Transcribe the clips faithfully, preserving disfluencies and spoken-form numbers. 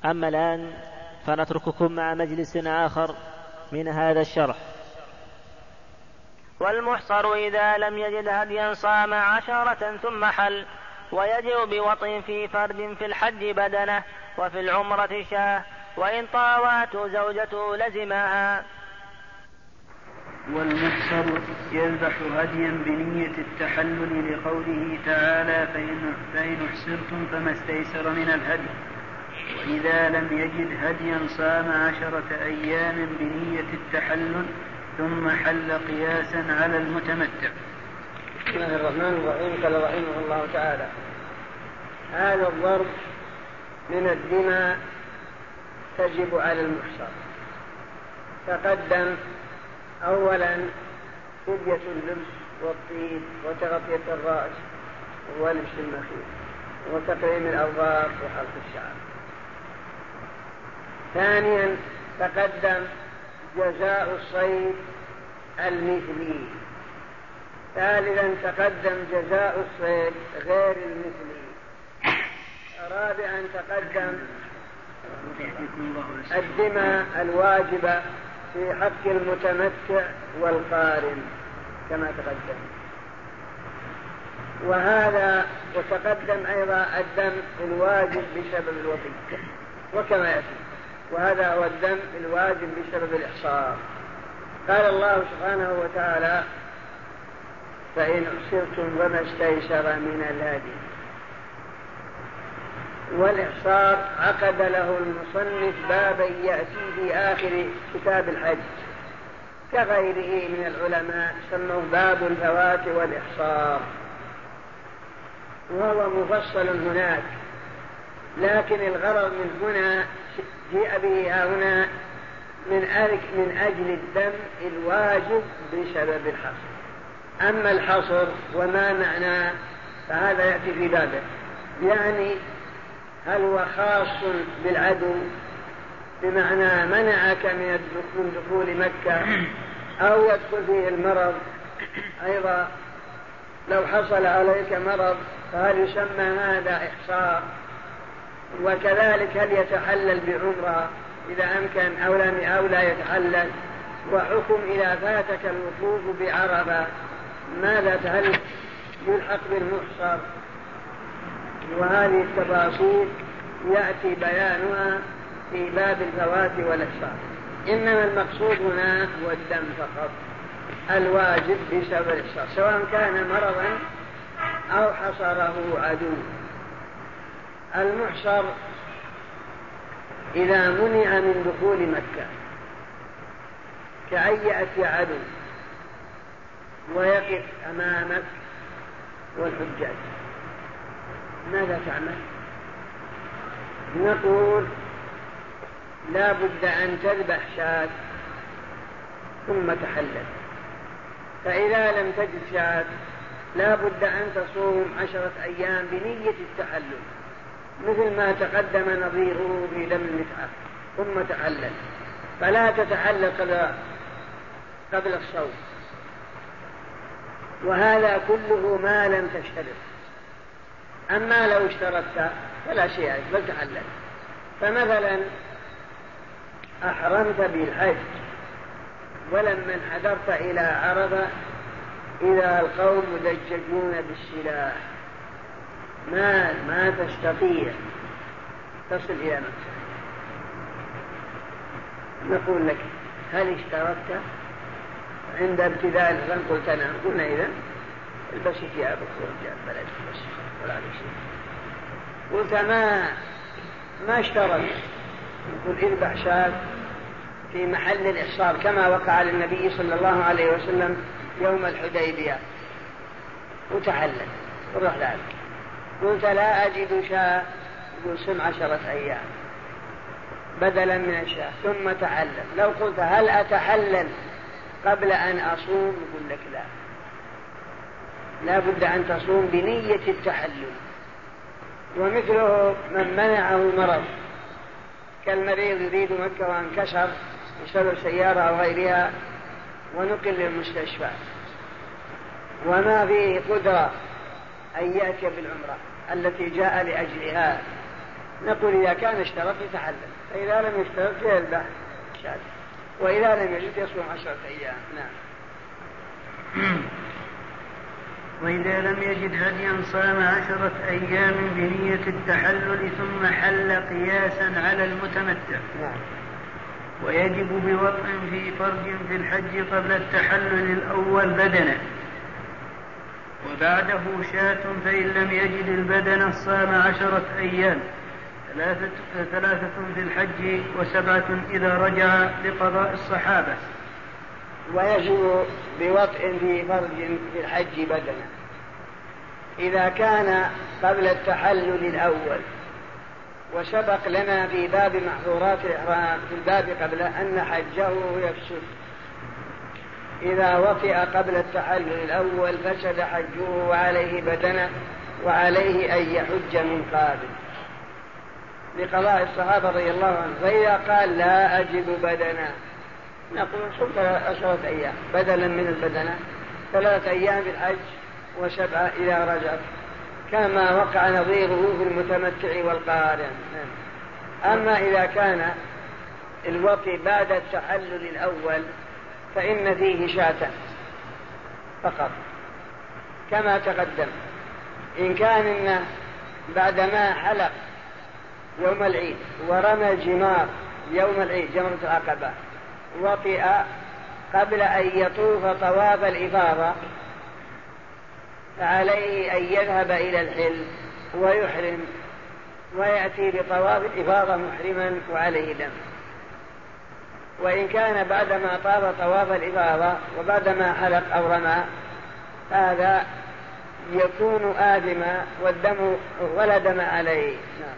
أما الآن فنترككم مع مجلس آخر من هذا الشرح. والمحصر إذا لم يجد هديا صام عشرة ثم حل، ويجب بوطء في فرد في الحج بدنه، وفي العمرة شاه، وإن طاوته زوجته لزمها. والمحصر يذبح هديا بنية التحلل لقوله تعالى فإن, فإن احصرتم فما استيسر من الهدي. وإذا لم يجد هديا صام عشرة أيام بنية التحلل ثم حل قياسا على المتمتع. بسم الله الرحمن الرحيم. قال رحمه الله تعالى: هذا الضرب من الدماء تجب على المحصر. تقدم أولا فدية اللبس والطيب وتغطية الرأس ولبس المخيط وتقليم الأظفار وحلق الشعر. ثانيا تقدم جزاء الصيد المثلي. ثالثا تقدم جزاء الصيد غير المثلي. رابعا تقدم الدماء الواجبة في حق المتمتع والقارن كما تقدم. وهذا وتقدم أيضا الدم الواجب بسبب الوطي وكما يأتي، وهذا هو الدم الواجب بسبب الإحصار. قال الله سبحانه وتعالى: فإن أحصرتم فما استيسر من الهدي. والإحصار عقد له المصنف بابا يأتي في آخر كتاب الحج كغيره من العلماء سموه باب الفوات والإحصار، وهو مفصل هناك، لكن الغرض من هنا جاء به هنا من أجل الدم الواجب بسبب الحصر. أما الحصر وما معناه فهذا يأتي في بابه، يعني هل هو خاص بالعدو بمعنى منعك من دخول مكة، أو يدخل فيه المرض أيضا؟ لو حصل عليك مرض فهل يسمى هذا إحصار؟ وكذلك هل يتحلل بعمرة إذا أمكن أو لم أو لا يتحلل؟ وحكم إذا فاتك الوقوف بعرفة ماذا تهل يلحق بالمحصر؟ وهذه التفاصيل يأتي بيانها في باب الفوات والإحصار. إنما المقصود هنا هو الدم فقط الواجب بسبب الإحصار، سواء كان مرضا أو حصره عدو. المحصر إذا منع من دخول مكة كأن يأتي عدو ويقف أمامك والحجاج، ماذا تعمل؟ نقول لا بد أن تذبح شاة ثم تحلل. فإذا لم تجد شاة لا بد أن تصوم عشرة أيام بنية التحلل مثل ما تقدم نظيره في دم المتعة ثم تحلل، فلا تتحلل قبل, قبل الصوم. وهذا كله ما لم تشترط. أما لو اشترطت فلا شيء بل تحلل. فمثلا أحرمت بالحج ولما انحدرت إلى عرفة إذا القوم مدججون بالسلاح ما ما تستطيع تصل إلى مكة، نقول لك هل اشترطت عند ابتداء الإحرام؟ قلت نعم. قلنا إذن البسي ثيابك ورجع بلد بس ولا عليك شيء. قلت ما ما اشترط، نقول اذبح شاة في محل الإحصار كما وقع للنبي صلى الله عليه وسلم يوم الحديبية وتحلل وروح ذلك. قلت لا أجد شاة، يقول سم عشرة أيام بدلا من الشاة ثم تحلل. لو قلت هل أتحلل قبل أن أصوم؟ يقول لك لا، لا بد أن تصوم بنية التحلل. ومثله من منعه المرض كالمريض يريد مكة وانكسر بسبب سيارة أو غيرها ونقل للمستشفى وما فيه قدرة أن يأتي بالعمرة التي جاء لأجلها، نقول إذا كان اشترط يتحلل، فإذا لم يشترط يذبح شاة، وإذا لم يجد يصوم عشرة أيام. نعم. وإذا لم يجد هديا صام عشرة أيام بنية التحلل ثم حل قياسا على المتمتع. نعم. ويجب بوطء في فرج في الحج قبل التحلل الأول بدنه، وبعده شاة، فإن لم يجد البدن صام عشرة أيام، ثلاثة, ثلاثة في الحج وسبعة إذا رجع لقضاء الصحابة. ويجب بوطء في فرج في الحج بدنه إذا كان قبل التحلل الأول. وسبق لنا في باب محظورات الإحرام في الباب قبل أن حجه يفسد إذا وطئ قبل التحلل الأول فسد حجه وعليه بدنه، وعليه أن يحج من قابل لقضاء الصحابة رضي الله عنهم. فإذا قال لا أجد بدنا نقول صم عشرة أيام بدلا من البدنة، ثلاثة أيام في الحج وسبعة إذا رجع، كما وقع نظيره في المتمتع والقارن. أما إذا كان الوطي بعد التحلل الأول فإن فيه شاة فقط كما تقدم. إن كان إنه بعدما حلق يوم العيد ورمى الجمار يوم العيد جمرة العقبة وطئ قبل أن يطوف طواف الإفاضة فعليه أن يذهب إلى الحل ويحرم ويأتي بطواف الإفاضة محرما وعليه دم. وإن كان بعدما طاف طواف الإفاضة وبعدما حلق أو رمى هذا يكون آثما والدم ولا دم عليه. نعم.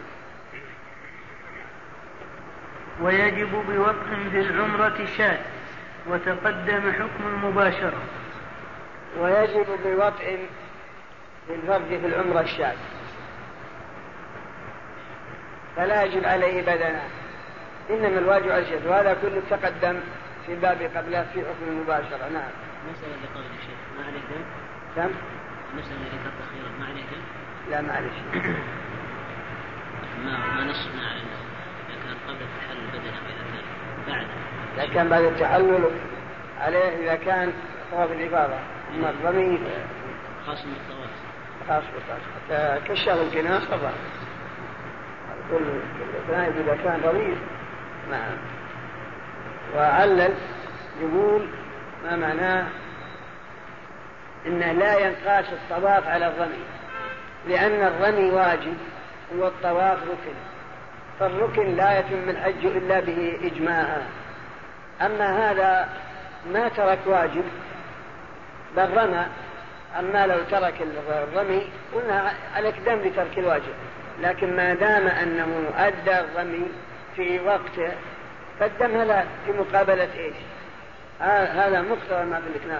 ويجب بوطء في العمرة شاة، وتقدم حكم المباشرة. ويجب بوطء في الفرج في العمرة الشاة، فلا يجب عليه بدنا، إنما الواجب على الشاة، وهذا كله تقدم في الباب قبله في حكم المباشرة. نعم. مسألة اللي قبل الشيخ ما عليه دم؟ كم؟ المسألة اللي قبل الأخيرة ما عليه دم؟ لا ما عليه شيء. ما ما نصنا على إنه إذا كان قبل التحلل بدنا وإذا كان بعد. إذا كان بعد التحلل عليه إذا كان طواف الإفاضة مرمي خاص بالطواف. خاص بالطواف كالشهر الجناح طبعا كل ثاني إذا كان رميز. نعم. وعلل يقول ما معناه إنه لا ينقاس الطواف على الرمي، لأن الرمي واجب والطواف ركن، فالركن لا يتم الحج إلا به إجماعا. أما هذا ما ترك واجب بل رمى، أما لو ترك الرمي قلنا عليك دم لترك الواجب، لكن ما دام أنه أدى الرمي في وقته فالدم هذا في مقابلة إيش؟ هذا مقتضى ما ذكرناه.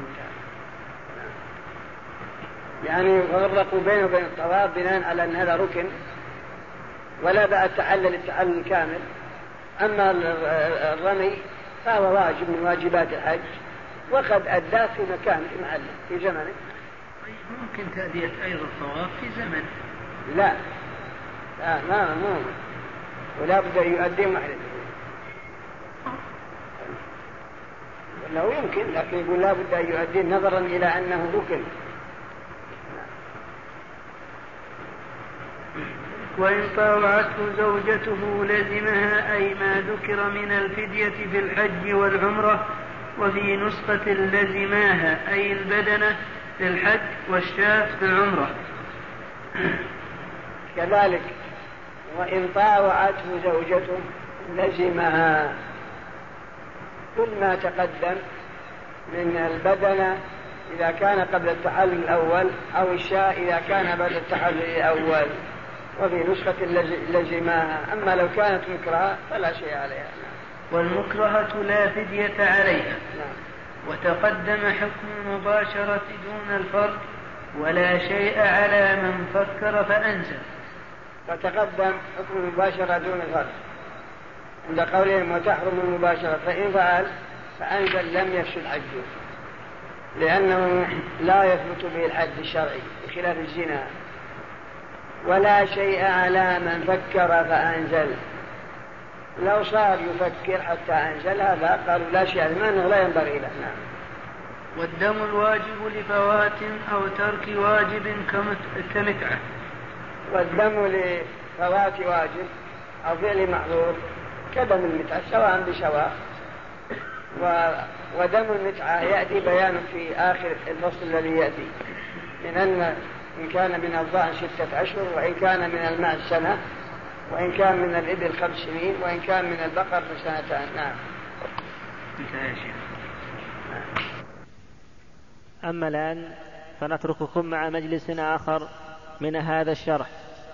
يعني يفرقوا بينه وبين الطواف بناء على أن هذا ركن ولا بقى التحلل التحلل الكامل. أما الرمي فهو واجب من واجبات الحج وقد أداه في مكان في محله في زمنه. ممكن تأدية أيضا الطواف في زمن؟ لا لا ما مو ولا بد يؤدي محله، لو يمكن لكن يقول لا بد أن يؤدي نظرا إلى أنه ركن. وإن طاوعته زوجته لزمها أي ما ذكر من الفدية في الحج والعمرة، وفي نسخة لزماها أي البدنة في الحج والشاة في العمرة. كذلك وإن طاوعته زوجته لزمها كل ما تقدم من البدنة إذا كان قبل التحلل الأول أو الشاة إذا كان بعد التحلل الأول، وفي نسخة لزماها. أما لو كانت مكرهة فلا شيء عليها. والمكرهة لا فدية عليها. نعم. وتقدم حكم المباشرة دون الفرق ولا شيء على من فكر فأنزل. وتقدم حكم المباشرة دون الفرق عند قولهم وتحرم المباشرة، فإن فعل فأنزل لم يفسد حجه، لأنه لا يثبت به الحد الشرعي بخلاف الزنا. ولا شيء على من فكر فأنزل. لو صار يفكر حتى أنزل هذا قالوا لا شيء عليه، أنه لا ينبغي له. نعم. والدم الواجب لفوات أو ترك واجب كمتعة. والدم لفوات واجب أو فعل محظور كدم المتعة سواء بسواء. ودم المتعة يأتي بيان في آخر الفصل الذي يأتي، من أن إن كان من الضأن ستة أشهر، وإن كان من الماء سنة، وإن كان من الإبل خمس سنين، وإن كان من البقر فسنتان. نعم. أما الآن فنترككم مع مجلس آخر من هذا الشرح.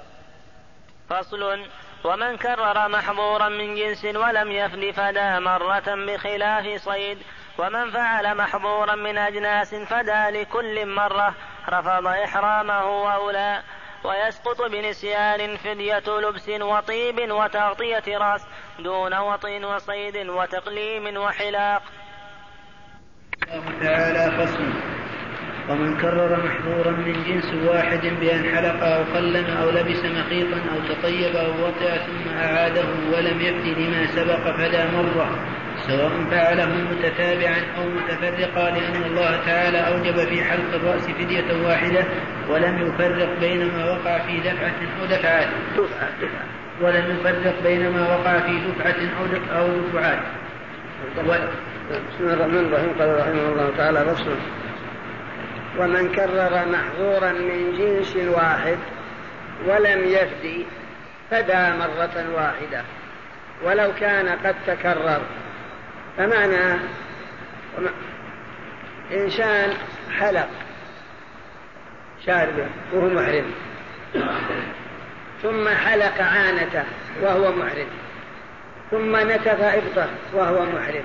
فصل: ومن كرر محظورا من جنس ولم يفد فدى مرة بخلاف صيد، ومن فعل محظورا من أجناس فدى لكل مرة رفض إحرامه وأولى. ويسقط بنسيان فدية لبس وطيب وتغطية رأس دون وطء وصيد وتقليم وحلاق. الله تعالى: فصل: ومن كرر محظورا من جنس واحد بأن حلق أو قلم أو لبس مخيطا أو تطيب أو وطئ ثم أعاده ولم يفد لما سبق فلا مرة، سواء فعله متتابعا أو متفرقا، لأن الله تعالى أوجب في حلق الرأس فدية واحدة ولم يفرق بين ما وقع في دفعة أو دفعات ولم يفرق بين ما وقع في دفعة أو دفعات. بسم الله الرحمن الرحيم. قال رحمه الله تعالى: فصل: ومن كرر محظورا من جنس واحد ولم يفدي فدى مرة واحدة ولو كان قد تكرر. فمعنى إنسان حلق شاربه وهو محرم، ثم حلق عانته وهو محرم، ثم نتف إبطه وهو محرم،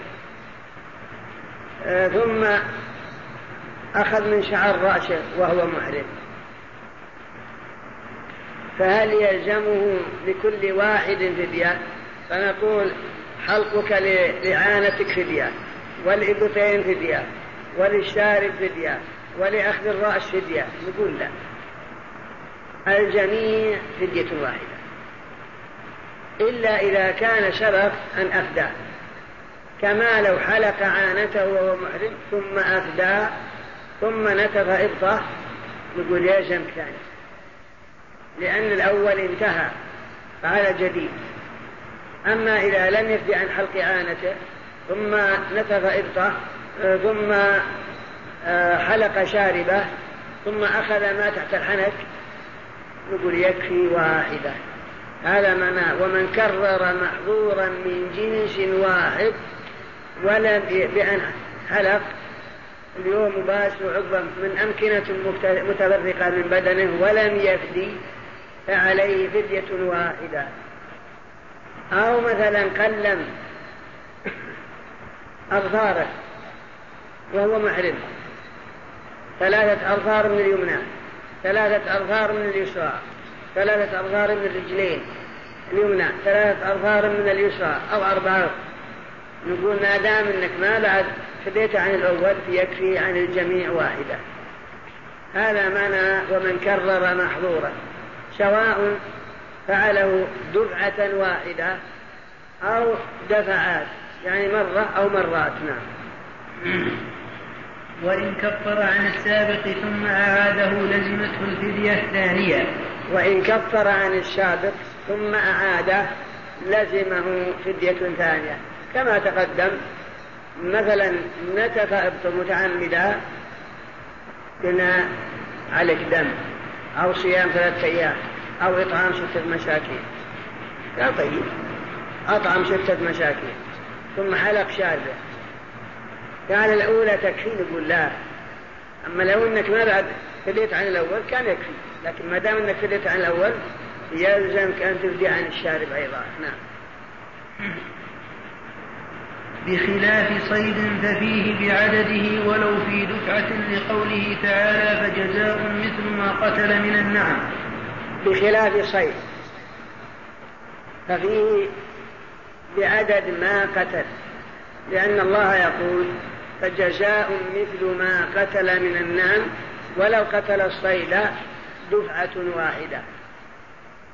آه ثم أخذ من شعر رأسه وهو محرم، فهل يلزمه لكل واحد فدية؟ فنقول: حلقك لعانتك فدية، والإبطين فدية، وللشارب فدية، ولأخذ الرأس فدية. نقول لا، الجميع فدية واحدة، إلا إذا كان شرط أن أفدى، كما لو حلق عانته وهو محرم ثم أفدى ثم نتف إبطه، نقول يلزم ثاني، لأن الأول انتهى فعلى جديد. أما إذا لم يفدي عن حلق عانته ثم نتف إبطه ثم حلق شاربه ثم أخذ ما تحت الحنك، نقول يكفي واحدة. هذا معناه: ومن كرر محظورا من جنس واحد ولم بأن حلق اليوم باس عضوا من أمكنة متفرقة من بدنه ولم يفدي فعليه فدية واحدة. أو مثلا قلم أظفاره وهو محرم، ثلاثة أظفار من اليمنى، ثلاثة أظفار من اليسرى، ثلاثة أظفار من الرجلين اليمنى، ثلاثة أظفار من اليسرى أو أربعة، نقول ما دام أنك ما بعد فديت عن الأول فيكفي عن الجميع واحدة. هذا معنى ومن كرر محظورا، سواء فعله دفعة واحدة أو دفعات، يعني مرة أو مرات. نعم. وإن كفر عن السابق ثم أعاده لزمته الفدية الثانية. وإن كفر عن السابق ثم أعاده لزمه فدية ثانية، كما تقدم. مثلا نتف إبط متعمدا قلنا عليك دم، أو صيام ثلاثة أيام، أو إطعام ستة مساكين. لا طيب، أطعم ستة مساكين ثم حلق شاربه، قال الأولى تكفي، نقول لا. أما لو أنك ما بعد فديت عن الأول كان يكفي، لكن ما دام أنك فديت عن الأول يلزمك أن تفدي عن الشارب أيضا. نعم. بخلاف صيد ففيه بعدده ولو في دفعة، لقوله تعالى: فجزاء مثل ما قتل من النعم. بخلاف صيد ففيه بعدد ما قتل، لأن الله يقول: فجزاء مثل ما قتل من النعم ولو قتل الصيد دفعة واحدة.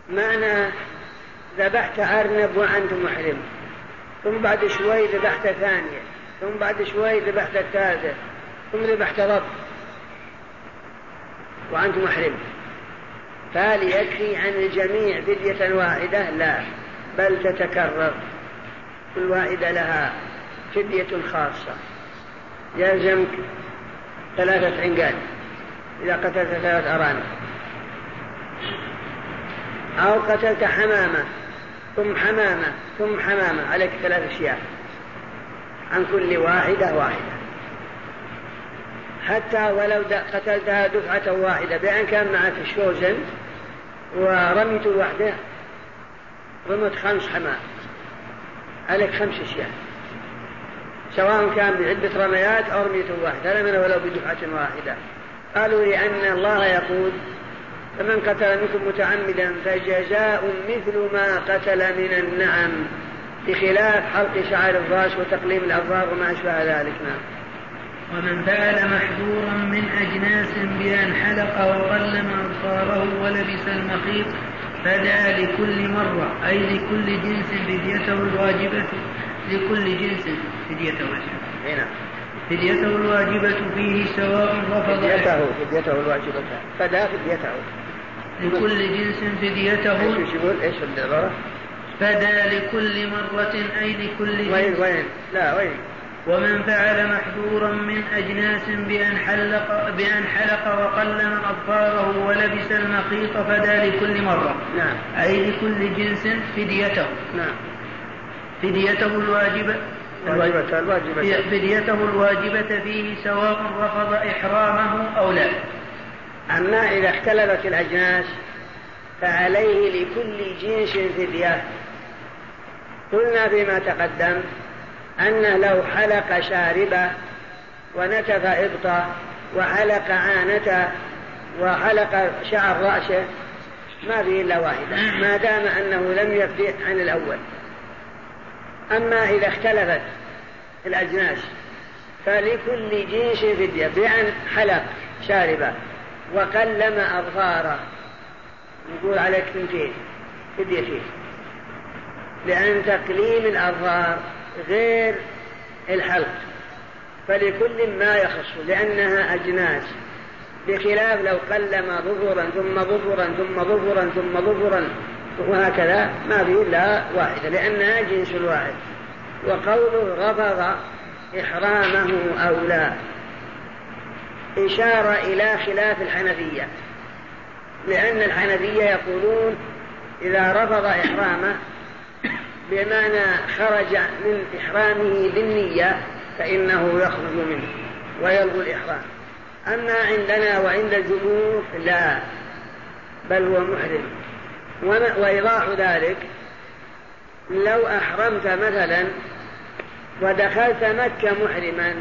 معنى ذبحت أرنب وأنت محرم، ثم بعد شوي ذبحت ثانية، ثم بعد شوي ذبحت الثالثة، ثم ذبحت رب وأنت محرم، فهل يكفي عن الجميع فدية واحدة؟ لا، بل تتكرر، كل واحدة لها فدية خاصة. يلزمك ثلاثة عنقان إذا قتلت ثلاثة أرانب، أو قتلت حمامة ثم حمامة ثم حمامة، عليك ثلاث أشياء عن كل واحدة واحدة. حتى ولو قتلتها دفعة واحدة بأن كان معك الشوزن ورميت واحدة، رمت خمس حمام، عليك خمس أشياء، سواء كان بعدة رميات أو رميت واحدة، هذا من ولو بدفعة واحدة. قالوا لأن الله يقول فمن قتل منكم متعمدا فجزاء مثل ما قتل من النعم، بخلاف حلق شعر الراس وتقليم الأظفار وما أشبه ذلك. نعم. ومن فعل محذورا من أجناس بأن حلق وقلم أظفاره ولبس المخيط فدعا لكل مرة، أي لكل جنس فديته الواجبة، لكل جنس فديته الواجبة فديته الواجبة فيه سواء رفض فديته فديته الواجبة فدا فديته لكل جنس فديته. ايش يقول؟ ايش العبارة؟ فدا لكل مرة، أي لكل جنس. وين وين لا وين ومن فعل محذورا من أجناس بأن حلق, بأن حلق وقلم أظفاره ولبس المخيط فدا لكل مرة. نعم. أي لكل جنس فديته. نعم. فديته الواجبة الواجبة الواجبة فديته الواجبة فيه سواء رفض إحرامه أو لا. أما إذا اختلفت الأجناس فعليه لكل جنس فدية. قلنا فيما تقدم أنه لو حلق شاربة ونتف إبطة وحلق عانته وحلق شعر رأسه ما فيه إلا واحدة، ما دام أنه لم يفدي عن الأول. أما إذا اختلفت الأجناس فلكل جنس فدية، بأن حلق شاربة وقلم أظفاره نقول عليك ثنتين فديتين، لأن تقليم الأظفار غير الحلق، فلكل ما يخص لأنها أجناس، بخلاف لو قلم ظفرا ثم ظفرا ثم ظفرا ثم ظفرا وهكذا ما فيه إلا واحدة لأنها جنس واحد. وقوله رفض إحرامه أو لا إشارة إلى خلاف الحنفية، لأن الحنفية يقولون إذا رفض إحرامه بمعنى خرج من إحرامه بالنية فإنه يخرج منه ويلغو الإحرام. أما عندنا وعند الجمهور لا، بل هو محرم. وإيضاح ذلك لو أحرمت مثلا ودخلت مكة محرما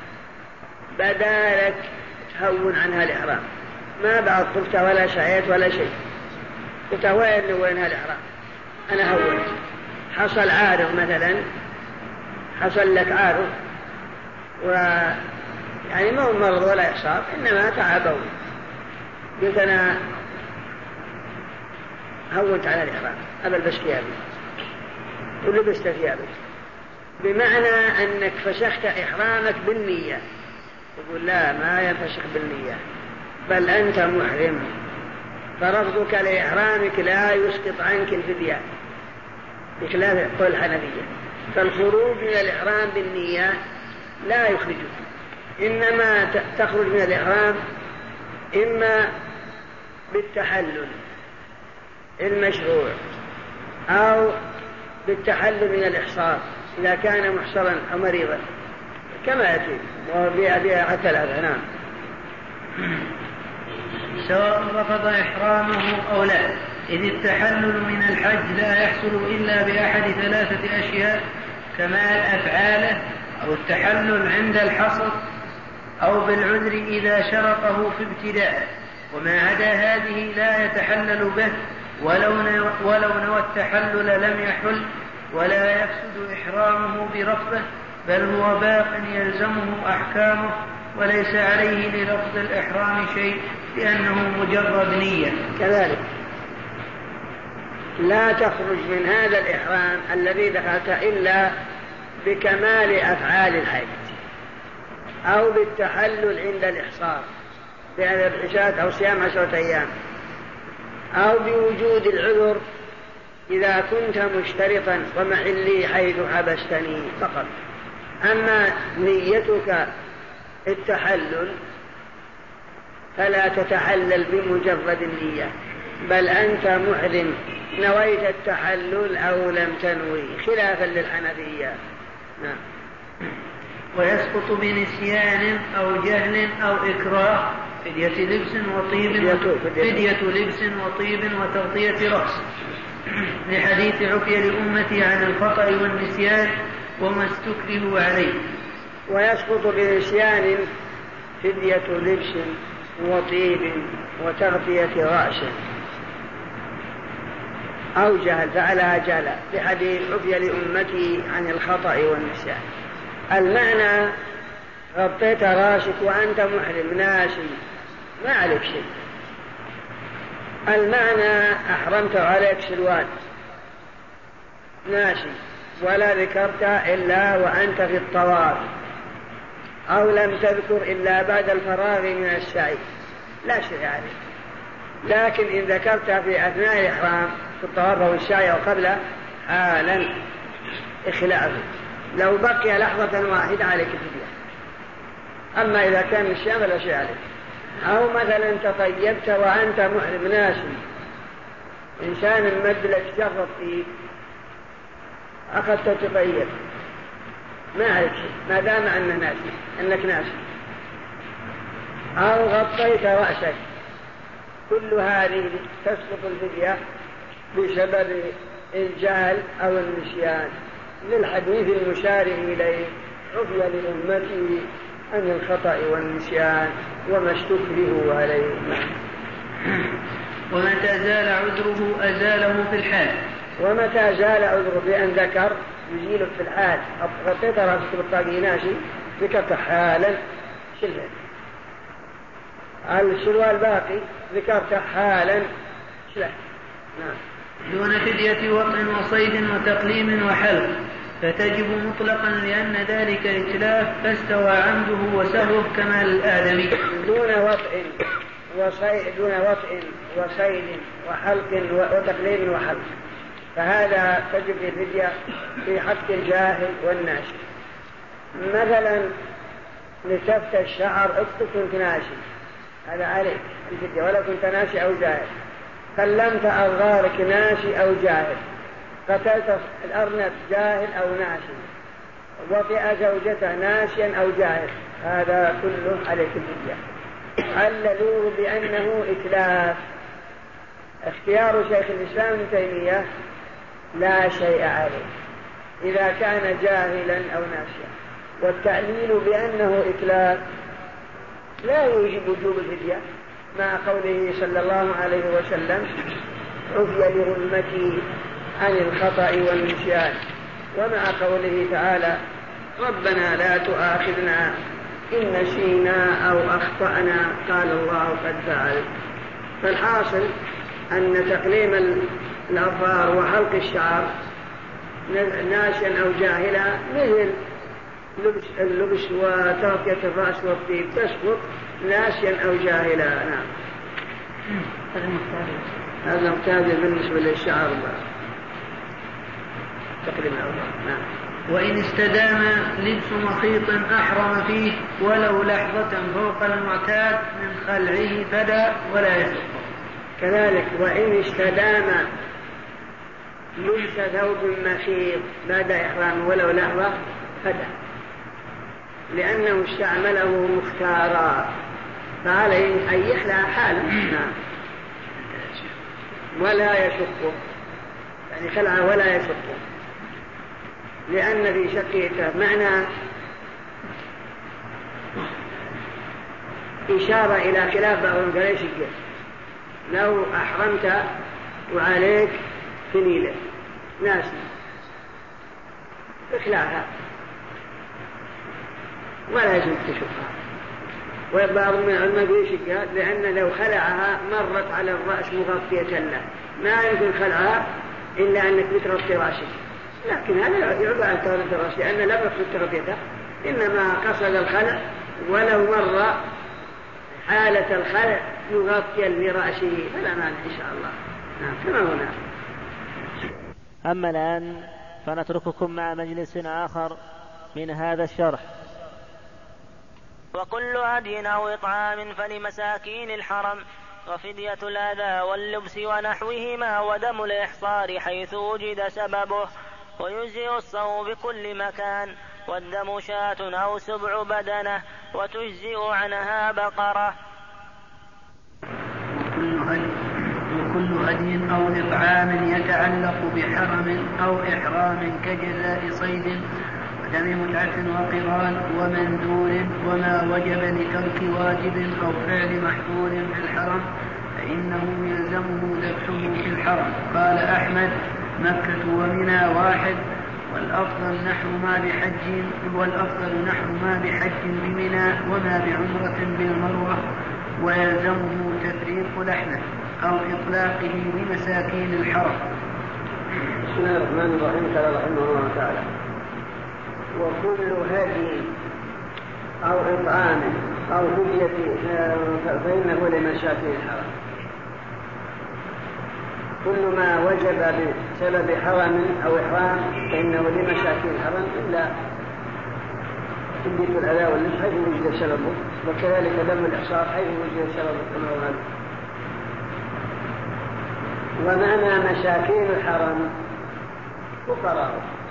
بدالك تهون عنها الإحرام، ما بعد طفت ولا شعيت ولا شيء، قلت وين وينها الإحرام، أنا هونت. حصل عارض مثلا، حصل لك عارض و يعني ما هو مرض ولا إحصار، إنما تعبوا، قلت أنا هونت على الإحرام أبلبس ثيابي ولبست ثيابك، بمعنى أنك فسخت إحرامك بالنية. يقول لا، ما ينفسخ بالنية، بل أنت محرم، فرفضك لإحرامك لا يسقط عنك الفدية بخلاف قول الحنفية. فالخروج من الإحرام بالنية لا يخرجك، إنما تخرج من الإحرام إما بالتحلل المشروع أو بالتحلل من الإحصار إذا كان محصرا أو مريضا كما يأتي وبيها حتى الأذى. نعم. سواء رفض إحرامه أو لا، إذ التحلل من الحج لا يحصل إلا بأحد ثلاثة أشياء كمال أفعاله أو التحلل عند الحصر أو بالعذر إذا شرطه في ابتداء، وما عدا هذه لا يتحلل به، ولو ولو نوى التحلل لم يحل ولا يفسد إحرامه برفضه، بل هو باق يلزمه أحكامه وليس عليه لرفض الإحرام شيء لأنه مجرد نية. كذلك لا تخرج من هذا الإحرام الذي دخلت إلا بكمال أفعال الحج أو بالتحلل عند الإحصار بأن الحشاة أو صيام عشرة أيام أو بوجود العذر إذا كنت مشترطا ومحلي حيث حبستني فقط. أما نيتك التحلل فلا تتحلل بمجرد النية، بل أنت محرم نويت التحلل أو لم تنوي، خلافا للحنفية. نعم. ويسقط بنسيان أو جهل أو إكراه فدية لبس وطيب فدية لبس وطيب وتغطية رأس، لحديث عفي لأمتي عن الخطأ والنسيان وما استكرهوا عليه. ويسقط بنسيان فدية لبس وطيب وتغطية رأس أو جهل فعلها جهل، لحديث عفي لأمتي عن الخطأ والنسيان. المعنى غطيت راسك وأنت محرم ناسي ما عليك شيء. المعنى أحرمت عليك سلوات ناسي ولا ذكرت إلا وأنت في الطواف، أو لم تذكر إلا بعد الفراغ من السعي لا شيء عليك. لكن إن ذكرت في أثناء الإحرام في الطواف أو السعي أو قبله حالا إخلاعه، لو بقي لحظة واحدة عليك فدية. أما إذا كان الشيء فلا شيء عليك. أو مثلا تطيبت وأنت محرم ناسي، إنسان مد لك شر الطيب أخذت تطيب ما عليك شيء ما دام أنك ناسي أنك ناسي. أو غطيت رأسك، كل هذه تسقط الفدية بسبب الجهل أو النسيان، للحديث المشار إليه عفي لأمتي عن الخطأ والنسيان وما استكرهوا عليه. ومتى زال عذره أزاله في الحال. ومتى زال عذره بأن ذكر يزيلك في الحال. غطيت رأسك بالطاقي ناشي ذكرت حالا شلها، الشلوى الباقي ذكرت حالا شلها. نعم. دون فدية وطء وصيد وتقليم وحلق، فتجب مطلقا لأن ذلك إتلاف فاستوى عمده وسهوه كما الآدمي. دون وطء وصيد دون وطء وصيد وحلق وتقليم وحلق، فهذا تجب الفدية في حق الجاهل والناشي. مثلا لتفت الشعر أكتب كنت ناشي هذا عليك الفدية ولا كنت ناشي أو جاهل. كلمت أصغارك ناشي أو جاهل، قتلت الأرنب جاهل أو ناشي، وطئ زوجته ناشيا أو جاهل، هذا كله عليك الفدية. عللوه بأنه إتلاف. اختيار شيخ الإسلام ابن تيمية لا شيء عليه إذا كان جاهلا أو ناشيا، والتعليل بأنه إتلاف لا يوجب وجوب الفدية، مع قوله صلى الله عليه وسلم عفي لأمتي عن الخطأ والنسيان، ومع قوله تعالى ربنا لا تؤاخذنا إن نسينا أو أخطأنا قال الله قد فعل. فالحاصل أن تقليم الأظفار وحلق الشعر ناشيا أو جاهلا مثل لبس اللبس وتغطية الرأس والطيب تسقط ناشيا أو جاهلا. نعم. هذا ممتاز بالنسبة للشعر تقليم الأظفار. نعم. وإن استدام لبس مخيط أحرم فيه ولو لحظة فوق المعتاد من خلعه فدا ولا يسقط. كذلك وإن استدام لبس ثوب مخيط بعد إحرام ولو لحظة فدا، لأنه استعمله مختارا فعليه أن يخلع حاله ولا يشقه، يعني خلع ولا يشقه، لأن في شقه معنى إشارة إلى خلاف بعض القريش. لو أحرمت وعليك فنيلة ناسي اخلعها ولا يجب تشقها. وبعض من العلماء يشقها لأن لو خلعها مرت على الرأس مغطية له، ما يمكن خلعها إلا أنك بترك فراشك، لكن هذا يعبى عن كون الفراش، لأن لم يقصد تغطيته، إنما قصد الخلع، ولو مر حالة الخلع يغطي لرأسه فلا مانع إن شاء الله. نعم كما هنا. أما الآن فنترككم مع مجلس آخر من هذا الشرح. وكل هدي أو إطعام فلمساكين الحرم، وفدية الأذى واللبس ونحوهما، ودم الإحصار حيث وجد سببه، ويجزئ الصوم بكل مكان، والدم شاة أو سبع بدنة، وتجزئ عنها بقرة. وكل هدي, وكل هدي أو إطعام يتعلق بحرم أو إحرام كجزاء صيد ودم متعة وقران ومندور، وما وجب لترك واجب أو فعل محظور في الحرم فإنه يلزمه ذبحه في الحرم. قال أحمد: مكة ومنى واحد، والأفضل نحر ما بحج والأفضل نحر ما بحج بمنى وما بعمرة بالمروة، ويلزمه تفريق لحمه أو إطلاقه لمساكين الحرم. بسم الله الرحمن الرحيم. قال رحمه الله تعالى: وكل هدي أو إطعام أو فدية فإنه لمساكين الحرم. كل ما وجب بسبب حرم أو إحرام فإنه لمساكين الحرم إلا فدية الأذى واللبس حيث وجد سببه، وكذلك دم الإحصار حيث وجد سببه كما هو. ومعنى مساكين الحرم فقراء،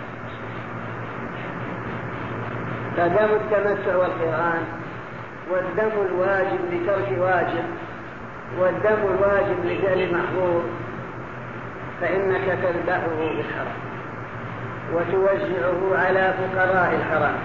فدم التمتع والقران، والدم الواجب لترك واجب، والدم الواجب لفعل محظور، فإنك تذبحه بالحرم وتوزعه على فقراء الحرم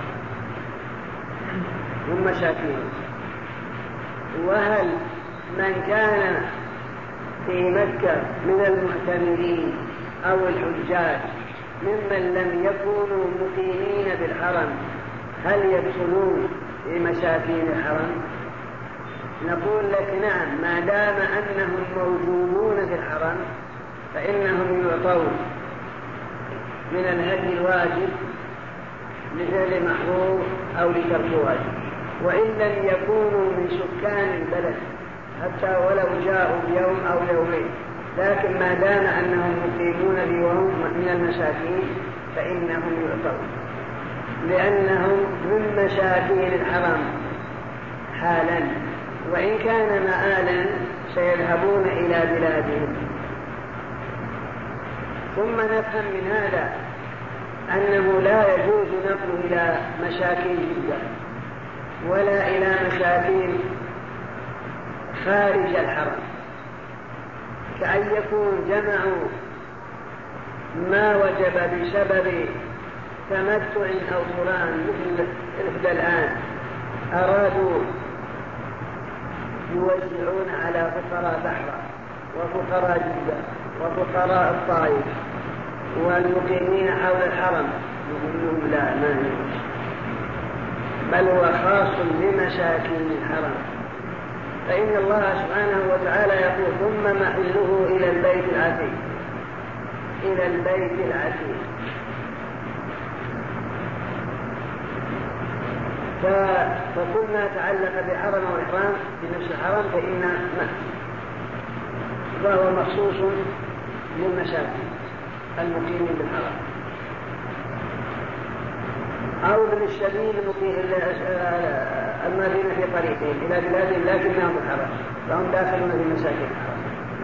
هم مساكين. وهل من كان في مكة من المعتمرين أو الحجاج ممن لم يكونوا مقيمين بالحرم هل يدخلون في مساكين الحرم؟ نقول لك نعم، ما دام أنهم موجودون في الحرم فإنهم يعطون من الهدي الواجب لفعل محظور أو لترك واجب، وإن لم يكونوا من سكان البلد حتى ولو جاءوا بيوم أو يومين، لكن ما دام أنهم مقيمون بيوم من المساكين فإنهم يعطون، لأنهم من مساكين الحرم حالا، وإن كان مآلا سيذهبون إلى بلادهم. ثم نفهم من هذا أنه لا يجوز نقله إلى مساكين جدة ولا إلى مساكين خارج الحرم، كأن يكون جمعوا ما وجب بسبب تمتع أو قران مثل إحدى الآن أرادوا يوزعون على فقراء بحرة وفقراء جدة وفقراء الطائف والمقيمين حول الحرم، يقولون لا ما يجوز، بل هو خاص بمساكين الحرم. فإن الله سبحانه وتعالى يقول: ثم محله إلى البيت العتيق، إلى البيت العتيق. فكل ما تعلق بحرم وإحرام بنفس الحرم فإن فهو مخصوص للمساكين المقيمين بالحرم، أو من السبيل الماضين في طريقهم إلى بلادهم لكنهم الحرم فهم داخلون في مساكين الحرم.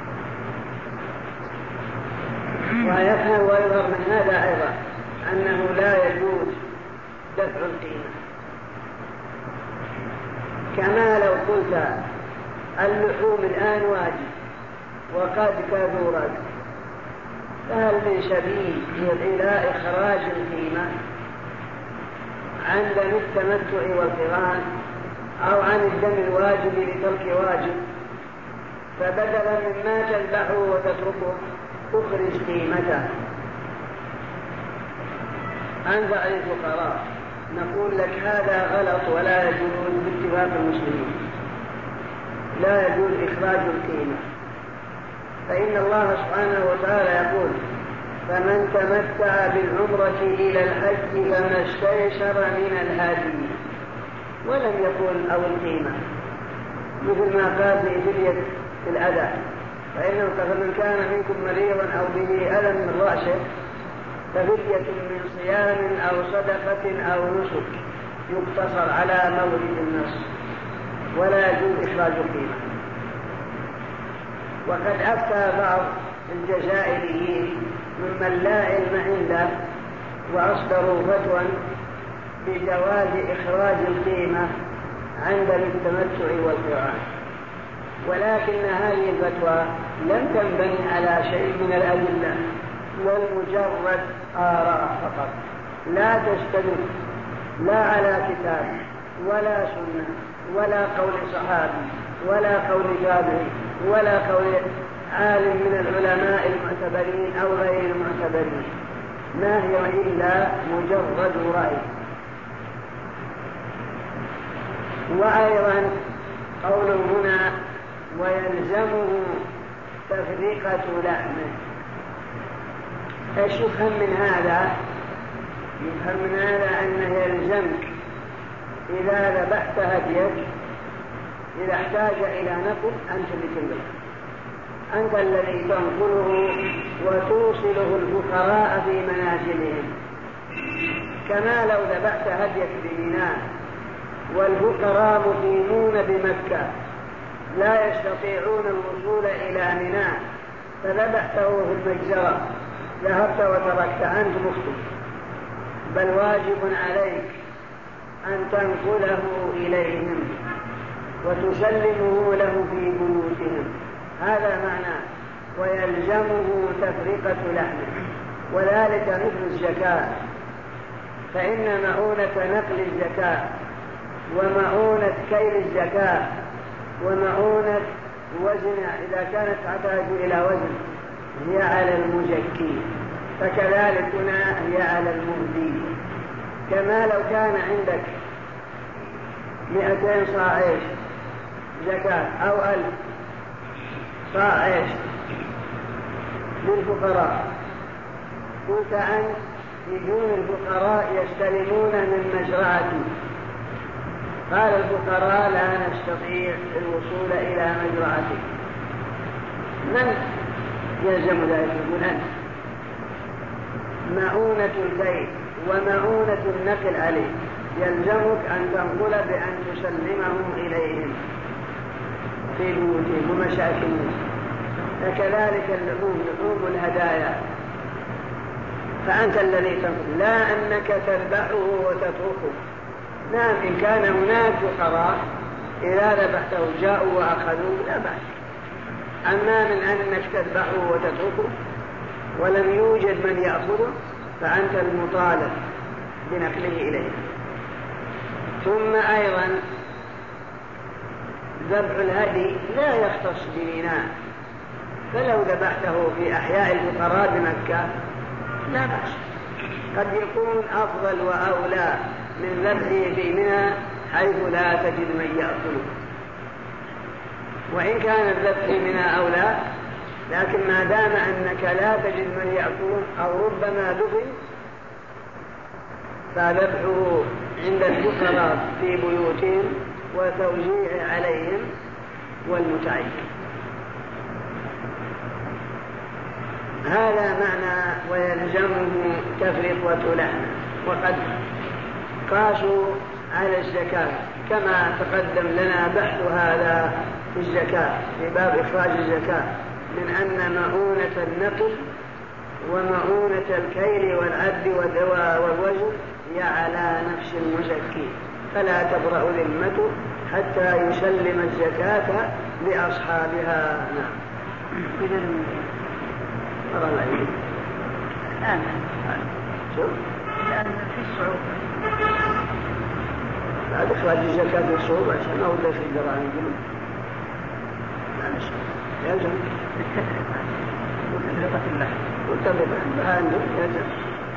ويفهم ويظهر من هذا أيضا أنه لا يجوز دفع القيمة، كما لو قلت اللحوم الآن واجب وقد كثرت، فهل من سبيل إلى إخراج القيمة عن دم التمتع والقران أو عن الدم الواجب لترك واجب؟ فبدلا مما تذبحه وتتركه تخرج قيمته عن فعل الفقراء. نقول لك هذا غلط ولا يجوز باتفاق المسلمين، لا يجوز إخراج القيمة، فإن الله سبحانه وتعالى يقول: فمن تمتع بالعمرة إلى الحج فما استيسر من الهدي، ولم يقل أو القيمة، مثل ما قال في فدية الأذى، فإنه فمن كان منكم مريضا أو به ألم من رأسه ففدية من صيام أو صدقة أو نسك، يقتصر على مورد النص ولا يجوز إخراج القيمة. وقد أفتى بعض الجزائريين ممن لا علم عنده وأصدروا فتوى بجواز إخراج القيمة عند التمتع والقران، ولكن هذه الفتوى لم تنبني على شيء من الأدلة، والمجرد آراء فقط، لا تستند لا على كتاب ولا سنة ولا قول صحابي ولا قول تابعي ولا قول عالم من العلماء المعتبرين أو غير المعتبرين، ما هي إلا مجرد رأي. وأيضا قول هنا ويلزمه تفرقة لحمه، ايش يفهم من هذا؟ يفهم من هذا أنه يلزمك إذا ذبحت هديك إذا احتاج إلى نقل أنت بتنقل، أنت الذي تنقله وتوصله الفقراء في منازلهم، كما لو ذبحت هديك بمنى والفقراء مقيمون بمكة لا يستطيعون الوصول إلى منى فذبحته في المجزرة، ذهبت وتركت أنت مخطئ، بل واجب عليك أن تنقله إليهم وتسلمه له في بيوتهم، هذا معناه ويلزمه تفرقة لحمه. وذلك مثل الزكاة، فإن مؤونة نقل الزكاة ومؤونة كيل الزكاة ومؤونة وزن إذا كانت تحتاج إلى وزن هي على المزكي، فكذلك هنا هي على المهدي. كما لو كان عندك مئتين صاع عيش زكاة أو ألف صاع عيش للفقراء، قلت أن يجون الفقراء يستلمون من مزرعتي، قال الفقراء لا نستطيع الوصول إلى مزرعتك، من يلزم ذلك؟ يقول أنت. مؤونة الكيل ومؤونة النقل عليه يلزمك أن تنقل بأن تسلمهم إليهم في بيوتهم ومشاكلهم، فكذلك اللحوم لحوم الهدايا، فأنت الذي تنقل، لا أنك تذبحه وتتركه. نعم إن كان هناك فقراء إذا ذبحته جاءوا وأخذوا لا بأس، أما من أنك تذبحه وتتركه ولم يوجد من يأخذه فأنت المطالب بنقله إليه. ثم أيضا ذبح الهدي لا يختص بمنى، فلو ذبحته في أحياء الفقراء بمكة لا بأس، قد يكون أفضل وأولى من ذبحه في منى حيث لا تجد من يأكله، وإن كان الذبح في منى أولى، لكن ما دام أنك لا تجد من يأكله أو ربما دفن فذبحه عند الفقراء في بيوتهم وتوزيعه عليهم والمتعين. هذا معنى ويلزمه تفرقة لحمه. وقد قاسوا على الزكاة كما تقدم لنا بحث هذا في الزكاة في باب إخراج الزكاة، من أن مؤونة النقل ومؤونة الكيل والعد والدواء والوزن هي على نفس المزكي، فلا تبرأ ذمته حتى يسلم الزكاة لأصحابها. نعم. مرة العيد الآن شوف الآن في الصعوبة بعد إخراج الزكاة في الصعوبة عشان أولا في الدراهم يقولون لا نشوف يلزم وتفرقة اللحم وتفرقة اللحم يلزم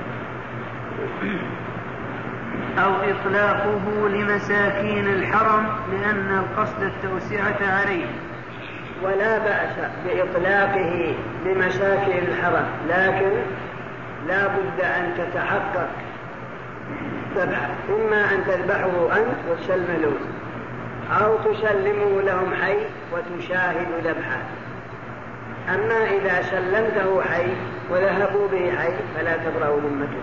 أو إطلاقه لمساكين الحرم لأن القصد التوسعة عليه. ولا بأس بإطلاقه لمساكن الحرم، لكن لا بد أن تتحقق ذبحه، إما أن تذبحه أنت وتسلمه أو تسلمه لهم حي وتشاهد ذبحه. أما إذا سلمته حي وذهبوا به حي فلا تبرأ ذمتك،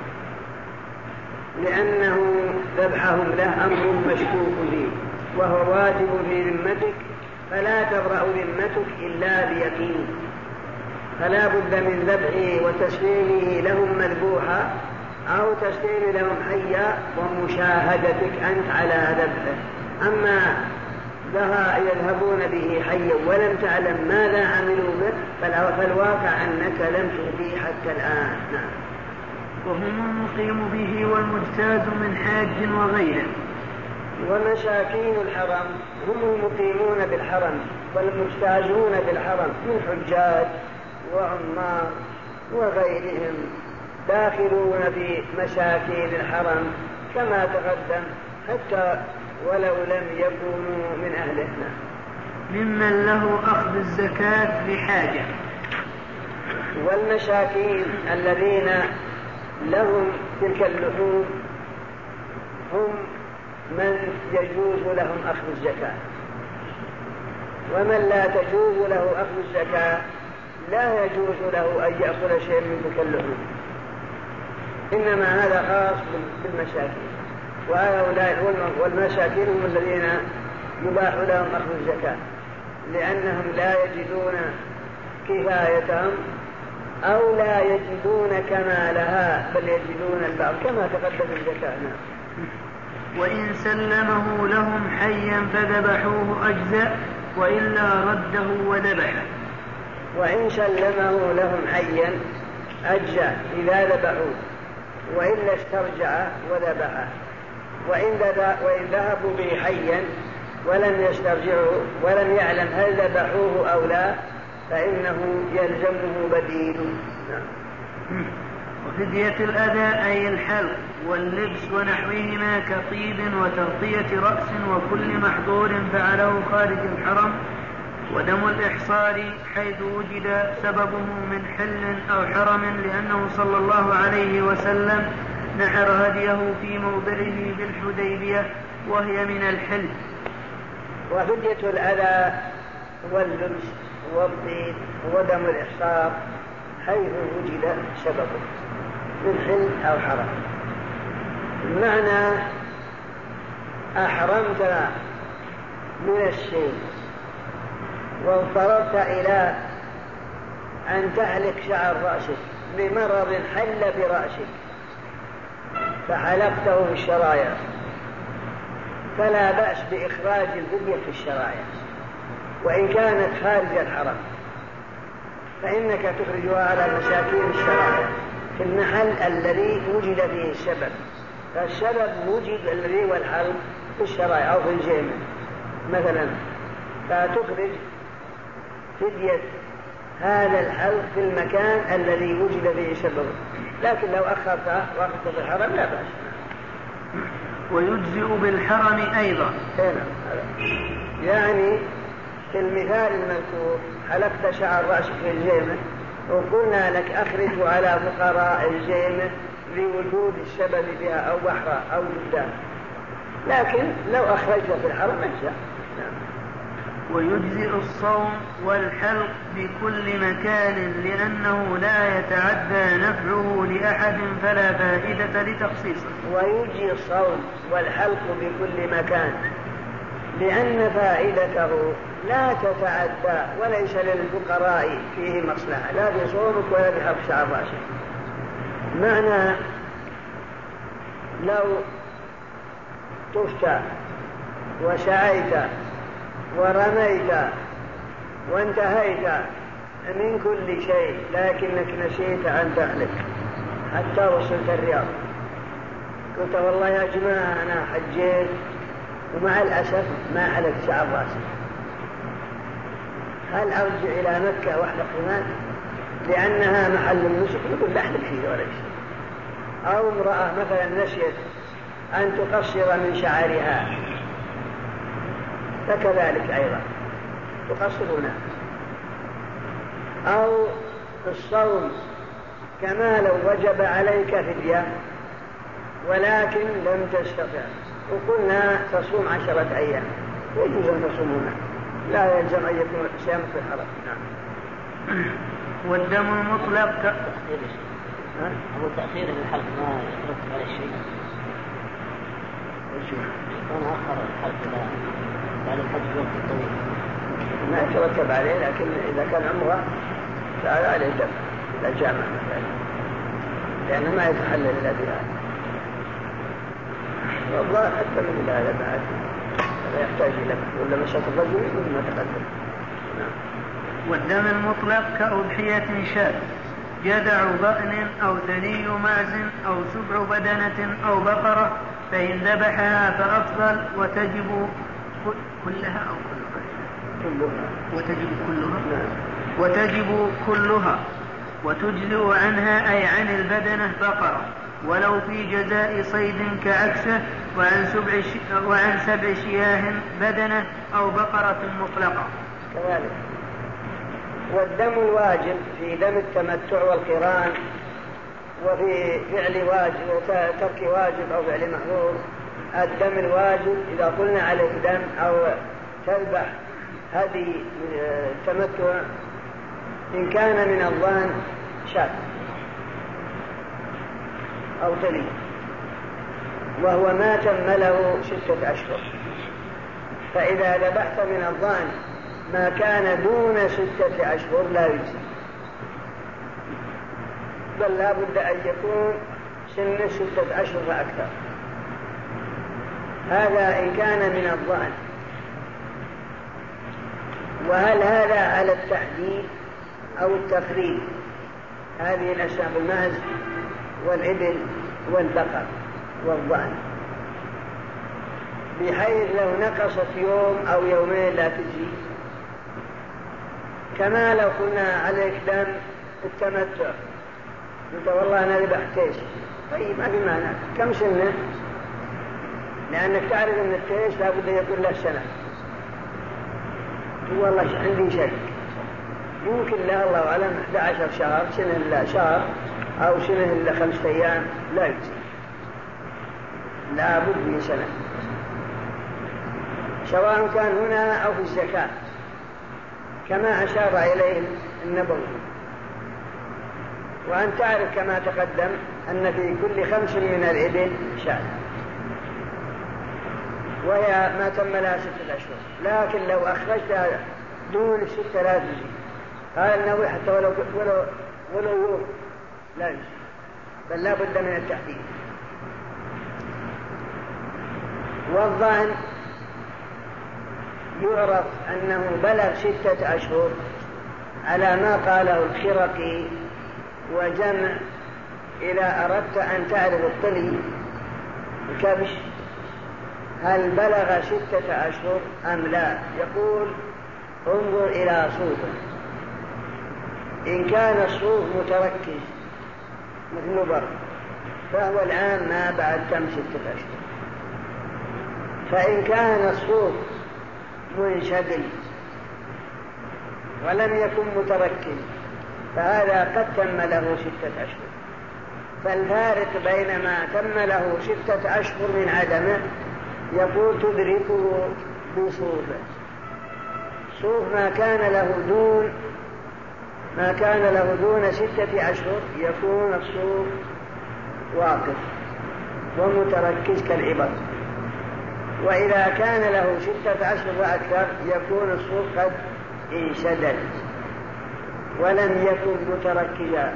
لأنه ذبحهم له أمر مشكوك فيه وهو واجب في ذمتك، فلا تبرأ ذمتك إلا بيقين. فلا بد من ذبحه وتسليمه لهم مذبوحا أو تسليم لهم حيا ومشاهدتك أنت على ذبحه. أما يذهبون به حيا ولم تعلم ماذا عملوا به فالواقع أنك لم تؤذيه حتى الآن. نعم. وهم المقيم به والمجتاز من حاج وغيره. ومساكين الحرم هم المقيمون بالحرم والمجتازون بالحرم من حجاج وعمار وغيرهم داخلون في مساكين الحرم كما تقدم حتى ولو لم يكونوا من أهلنا. ممن له أخذ الزكاة لحاجة. والمساكين الذين لهم تلك اللحوم هم من يجوز لهم أخذ الزكاة، ومن لا تجوز له أخذ الزكاة لا يجوز له أن يأكل شيء من تلك اللحوم، إنما هذا خاص بالمساكين. والمساكين هم الذين يباح لهم أخذ الزكاة لأنهم لا يجدون كفايتهم أو لا يجدون كمالها بل يجدون البعض كما تقدم الزكاة. وإن سلمه لهم حيا فذبحوه أجزاء وإلا رده وذبحه. وإن سلمه لهم حيا أجزاء إذا ذبحوه، وإلا استرجع وذبحه. وإن ذهبوا به حيا ولم يسترجعوا ولم يعلم هل ذبحوه أو لا فإنه يلزمه بديل. وفدية الأذى أي الحلق واللبس ونحوهما كطيب وتغطية رأس وكل محظور فعله خارج الحرم. ودم الإحصار حيث وجد سببه من حل أو حرم، لأنه صلى الله عليه وسلم نحر هديه في موضعه بالحديبية وهي من الحل. وفدية الأذى واللبس والطيب ودم الإحصار حيث وجد سببه من حل أو حرم. بمعنى أحرمت من الشيء واضطررت إلى أن تحلق شعر رأسك بمرض حل برأسك فحلقته في الشرايع فلا بأس بإخراج الفدية في الشرايع، وإن كانت خارج الحرم فإنك تخرجها على مساكين الشرايع في المحل الذي وجد فيه السبب. فالسبب وجد الذي هو الحلق في الشرايع أو في الجيم مثلا، فتخرج فدية هذا الحلق في المكان الذي وجد فيه سببه. لكن لو أخرته وقت في الحرم لا بأس. ويجزئ بالحرم أيضا. يعني في المثال المذكور حلقت شعر رأسك في الجيمة وقلنا لك أخرج على فقراء الجيمة لوجود السبب بها أو بحرها أو جدها، لكن لو أخرجت في الحرم أجزاء. ويجزئ الصوم والحلق بكل مكان لأنه لا يتعدى نفعه لأحد فلا فائدة لتخصيصه. ويجزئ الصوم والحلق بكل مكان لأن فائدته لا تتعدى وليس للفقراء فيه مصلحة لا في صومك ولا في حلق شعر رأسك. معنى لو طفت وسعيت ورميت وانتهيت من كل شيء لكنك نسيت أن تحلق حتى وصلت الرياض، قلت والله يا جماعة أنا حجيت ومع الأسف ما حلقت شعر راسي، هل أرجع إلى مكة واحلق هناك لأنها محل النسك؟ يقول لا أحلق فيه ولا شيء. أو امرأة مثلا نسيت أن تقصر من شعرها فكذلك أيضا تقصر هناك. أو الصوم كما لو وجب عليك فدية ولكن لم تستطع، وقلنا تصوم عشرة أيام، يجوز أن تصومون، لا يلزم أن يكون صيام في الحرم. نعم. والدم المطلق تأخير شيء. هو تأخير الحلق ما يترتب على شيء. كان آخر الحلق إلى بعد الحج وقت طويل. ما يترتب عليه، لكن إذا كان عمره فعلى عليه الدم إلى الجامع مثلا، لأنه ما يتحلل إلا بها. والله حتى من الله لا بعد لا يحتاج إلى ولا مشاة الرجل يقول ما تقدم. نعم. والدم المطلق كأضحية شاة، جدع ضأن أو ثني معز أو سبع بدنة أو بقرة، فإن ذبحها فأفضل، وتجب كلها أو كلها كلها وتجب كلها نعم. وتجب كلها وتجزئ عنها أي عن البدنة بقرة، ولو في جزاء صيد كعكسه، وعن سبع وعن سبع شياه بدنة أو بقرة مطلقة كذلك. والدم الواجب في دم التمتع والقران، وفي فعل واجب وترك واجب أو فعل محظور. الدم الواجب إذا قلنا عليه دم أو تذبح هذه التمتع إن كان من الظان شاة أو تلي، وهو ما تم له ستة أشهر. فإذا ذبحت من الظان ما كان دون ستة أشهر لا يجزي، بل لا بد أن يكون سن ستة أشهر فأكثر. هذا إن كان من الظان. وهل هذا على التحديد أو التقريب؟ هذه الأشياء المعز والإبل والبقر والضأن، بحيث لو نقصت يوم أو يومين لا تجي، كما لو قلنا عليك دم التمتع قلت والله أنا ذبحت تيس، طيب ما في معنى كم سنة؟ لأنك تعرف أن التيس لا بد يكون له سنة. والله عندي شك، يمكن له الله أعلم أحد عشر شهر، سنة إلا شهر أو سنة إلا خمسة أيام، لا يجزي، لا بد من سنة، سواء كان هنا أو في الزكاة، كما أشار إليه النبوي. وأن تعرف كما تقدم أن في كل خمس من الإبل شاة، وهي ما تم لها ستة أشهر. لكن لو أخرجتها دون ستة لا تجزي. قال النووي حتى ولو ولو ولو يوم لا يجزي، بل لا بد من التحديد. والظن يعرف أنه بلغ ستة أشهر على ما قاله الخرقي وجمع. إذا أردت أن تعرف الطلي الكبش هل بلغ ستة أشهر أم لا، يقول انظر إلى صوفه، إن كان الصوف متركز مثل نبر فهو الآن ما بعد تم ستة أشهر. فإن كان الصوف منشدل ولم يكن متركز فهذا قد تم له ستة أشهر. فالفارق بين ما تم له ستة أشهر من عدمه يقول تدركه بصوفه. صوف ما كان له دون ما كان له دون ستة أشهر يكون الصوف واقف ومتركز كالإبر، وإذا كان له ستة أشهر وأكثر يكون الصوف قد انشدد ولم يكن متركزا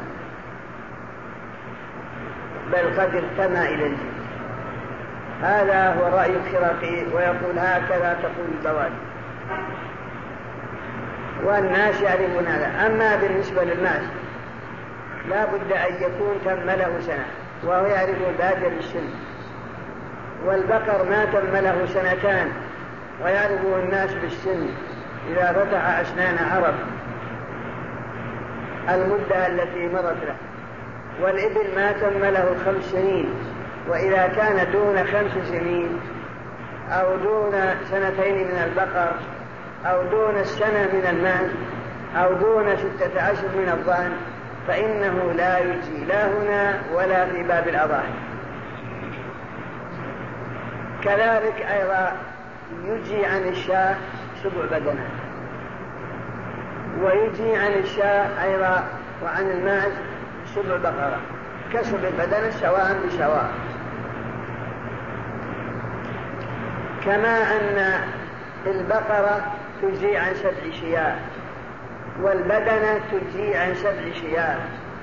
بل قد ارتمى إلى الجلد. هذا هو رأي الخرقي، ويقول هكذا تقول البوادي، والناس يعرفون هذا. أما بالنسبة للناس لا بد أن يكون تم له سنة، وهو يعرف البادية بالسن. والبقر ما تم له سنتان ويعرفه الناس بالسن، إذا فتح أسنان عرب المدة التي مضت له. والإبل ما تم له خمس سنين، وإذا كان دون خمس سنين أو دون سنتين من البقر أو دون السنة من المال أو دون ستة أشهر من الظان فإنه لا يجزي لا هنا ولا في باب الأضاحي. كذلك أيضا يجي عن الشاة سبع بدنة، ويجي عن الشاة أيضا وعن الماعز سبع بقرة كسبع بدنة سواء بسواء. كما أن البقرة تجزي عن سبع شياه والبدنة تجزي عن سبع شياه،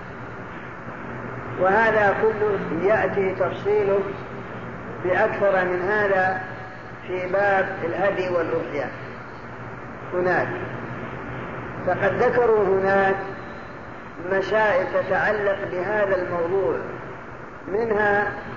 وهذا كله يأتي تفصيله بأكثر من هذا في باب الهدي والأضحية هناك. فقد ذكروا هناك مسائل تتعلق بهذا الموضوع، منها